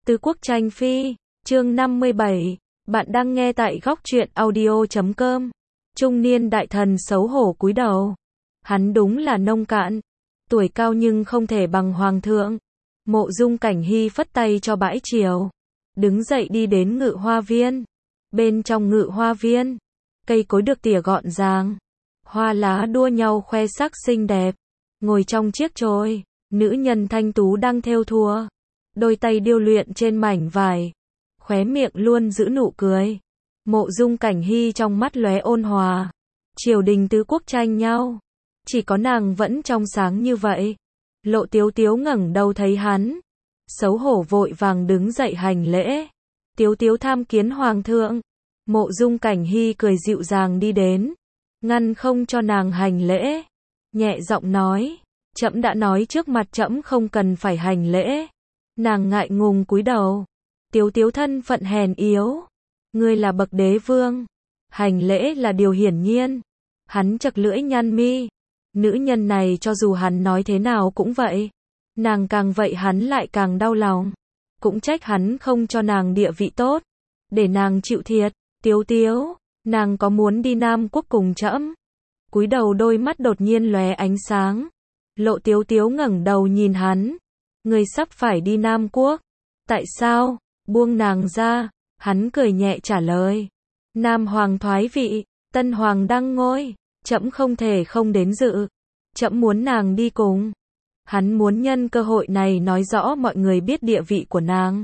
Tứ Quốc Tranh Phi, chương 57, bạn đang nghe tại góc truyện audio.com. Trung niên đại thần xấu hổ cúi đầu. Hắn đúng là nông cạn, tuổi cao nhưng không thể bằng hoàng thượng. Mộ Dung Cảnh Hy phất tay cho bãi triều, đứng dậy đi đến ngự hoa viên. Bên trong ngự hoa viên, cây cối được tỉa gọn gàng, hoa lá đua nhau khoe sắc xinh đẹp. Ngồi trong chiếc trôi, nữ nhân thanh tú đang thêu thùa, đôi tay điêu luyện trên mảnh vải, khóe miệng luôn giữ nụ cười. Mộ Dung Cảnh Hy trong mắt lóe ôn hòa. Triều đình tứ quốc tranh nhau, chỉ có nàng vẫn trong sáng như vậy. Lộ Tiếu Tiếu ngẩng đầu thấy hắn, xấu hổ vội vàng đứng dậy hành lễ. Tiếu Tiếu tham kiến hoàng thượng. Mộ Dung Cảnh Hy cười dịu dàng đi đến, ngăn không cho nàng hành lễ, nhẹ giọng nói, trẫm đã nói trước mặt trẫm không cần phải hành lễ. Nàng ngại ngùng cúi đầu. Tiếu Tiếu thân phận hèn yếu, ngươi là bậc đế vương, hành lễ là điều hiển nhiên. Hắn chật lưỡi nhăn mi, nữ nhân này cho dù hắn nói thế nào cũng vậy. Nàng càng vậy hắn lại càng đau lòng, cũng trách hắn không cho nàng địa vị tốt, để nàng chịu thiệt. Tiếu Tiếu, nàng có muốn đi Nam Quốc cùng trẫm? Cúi đầu đôi mắt đột nhiên lóe ánh sáng. Lộ Tiếu Tiếu ngẩng đầu nhìn hắn, ngươi sắp phải đi Nam Quốc, tại sao? Buông nàng ra, hắn cười nhẹ trả lời, Nam Hoàng thoái vị, Tân Hoàng đăng ngôi, trẫm không thể không đến dự, trẫm muốn nàng đi cùng. Hắn muốn nhân cơ hội này nói rõ mọi người biết địa vị của nàng.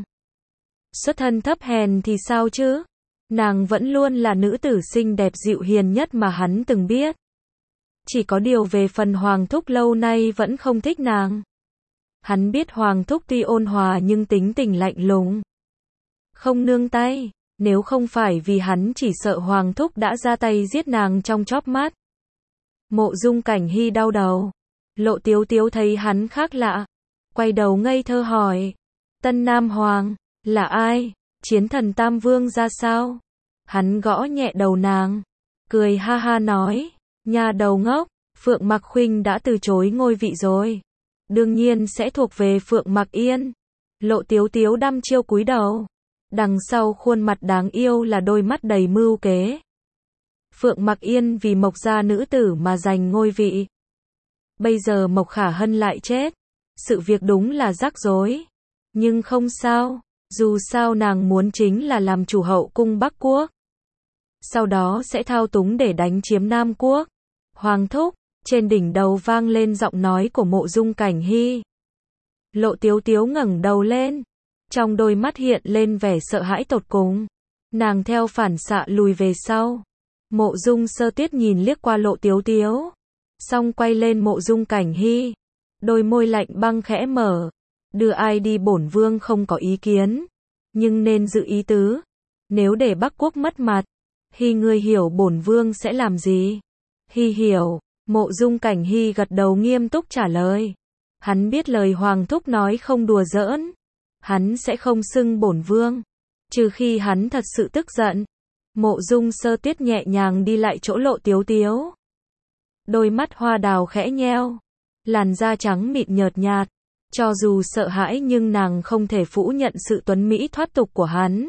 Xuất thân thấp hèn thì sao chứ? Nàng vẫn luôn là nữ tử xinh đẹp dịu hiền nhất mà hắn từng biết. Chỉ có điều về phần Hoàng thúc lâu nay vẫn không thích nàng. Hắn biết Hoàng thúc tuy ôn hòa nhưng tính tình lạnh lùng, không nương tay. Nếu không phải vì hắn chỉ sợ Hoàng thúc đã ra tay giết nàng trong chóp mắt. Mộ Dung Cảnh Hy đau đầu. Lộ Tiếu Tiếu thấy hắn khác lạ, quay đầu ngây thơ hỏi, Tân Nam Hoàng là ai? Chiến thần Tam Vương ra sao? Hắn gõ nhẹ đầu nàng, cười ha ha nói, nhà đầu ngốc, Phượng Mặc Khuynh đã từ chối ngôi vị rồi, đương nhiên sẽ thuộc về Phượng Mặc Yên. Lộ Tiếu Tiếu đăm chiêu cúi đầu, đằng sau khuôn mặt đáng yêu là đôi mắt đầy mưu kế. Phượng Mặc Yên vì Mộc gia nữ tử mà giành ngôi vị. Bây giờ Mộc Khả Hân lại chết, sự việc đúng là rắc rối. Nhưng không sao, dù sao nàng muốn chính là làm chủ hậu cung Bắc Quốc, sau đó sẽ thao túng để đánh chiếm Nam Quốc. Hoàng thúc, trên đỉnh đầu vang lên giọng nói của Mộ Dung Cảnh Hy. Lộ Tiếu Tiếu ngẩng đầu lên, trong đôi mắt hiện lên vẻ sợ hãi tột cùng. Nàng theo phản xạ lùi về sau. Mộ Dung Sơ Tuyết nhìn liếc qua Lộ Tiếu Tiếu, xong quay lên Mộ Dung Cảnh Hy, đôi môi lạnh băng khẽ mở, đưa ai đi bổn vương không có ý kiến, nhưng nên giữ ý tứ, nếu để Bắc Quốc mất mặt, Hy ngươi hiểu bổn vương sẽ làm gì? Hy hiểu. Mộ Dung Cảnh Hy gật đầu nghiêm túc trả lời. Hắn biết lời Hoàng thúc nói không đùa giỡn, hắn sẽ không xưng bổn vương, trừ khi hắn thật sự tức giận. Mộ Dung Sơ Tuyết nhẹ nhàng đi lại chỗ Lộ Tiếu Tiếu, đôi mắt hoa đào khẽ nheo, làn da trắng mịn nhợt nhạt, cho dù sợ hãi nhưng nàng không thể phủ nhận sự tuấn mỹ thoát tục của hắn.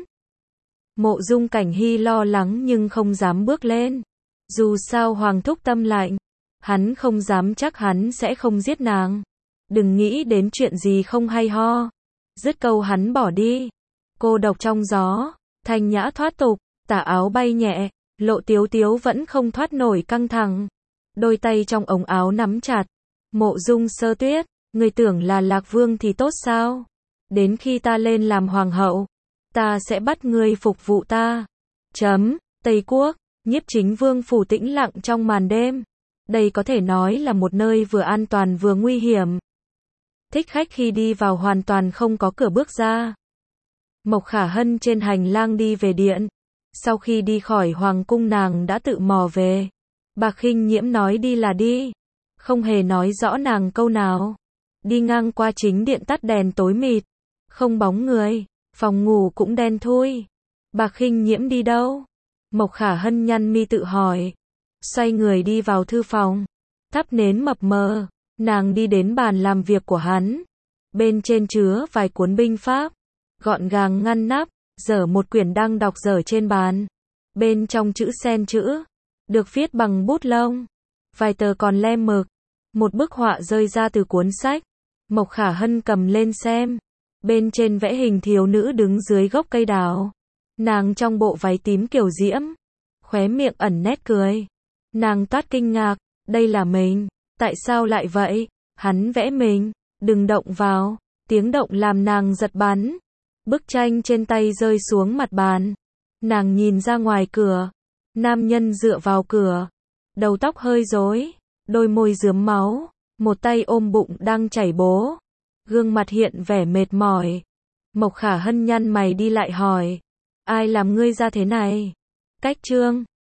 Mộ Dung Cảnh Hy lo lắng nhưng không dám bước lên, dù sao Hoàng thúc tâm lạnh, hắn không dám chắc hắn sẽ không giết nàng. Đừng nghĩ đến chuyện gì không hay ho. Dứt câu hắn bỏ đi. Cô độc trong gió, thanh nhã thoát tục, tà áo bay nhẹ, Lộ Tiếu Tiếu vẫn không thoát nổi căng thẳng, đôi tay trong ống áo nắm chặt. Mộ Dung Sơ Tuyết, ngươi tưởng là Lạc Vương thì tốt sao? Đến khi ta lên làm hoàng hậu, ta sẽ bắt ngươi phục vụ ta. Tây Quốc, Nhiếp Chính Vương phủ tĩnh lặng trong màn đêm. Đây có thể nói là một nơi vừa an toàn vừa nguy hiểm. Thích khách khi đi vào hoàn toàn không có cửa bước ra. Mộc Khả Hân trên hành lang đi về điện. Sau khi đi khỏi hoàng cung nàng đã tự mò về. Bạc Khinh Nhiễm nói đi là đi, không hề nói rõ nàng câu nào. Đi ngang qua chính điện tắt đèn tối mịt, không bóng người, phòng ngủ cũng đen thui. Bạc Khinh Nhiễm đi đâu? Mộc Khả Hân nhăn mi tự hỏi. Xoay người đi vào thư phòng, thắp nến mập mờ, nàng đi đến bàn làm việc của hắn. Bên trên chứa vài cuốn binh pháp, gọn gàng ngăn nắp, dở một quyển đang đọc dở trên bàn. Bên trong chữ sen chữ, được viết bằng bút lông. Vài tờ còn le mực. Một bức họa rơi ra từ cuốn sách. Mộc Khả Hân cầm lên xem. Bên trên vẽ hình thiếu nữ đứng dưới gốc cây đào. Nàng trong bộ váy tím kiểu diễm. Khóe miệng ẩn nét cười. Nàng toát kinh ngạc, đây là mình. Tại sao lại vậy? Hắn vẽ mình. Đừng động vào. Tiếng động làm nàng giật bắn. Bức tranh trên tay rơi xuống mặt bàn. Nàng nhìn ra ngoài cửa. Nam nhân dựa vào cửa. Đầu tóc hơi rối, đôi môi rướm máu, một tay ôm bụng đang chảy bố. Gương mặt hiện vẻ mệt mỏi. Mộc Khả Hân nhăn mày đi lại hỏi. Ai làm ngươi ra thế này? Cách Trương.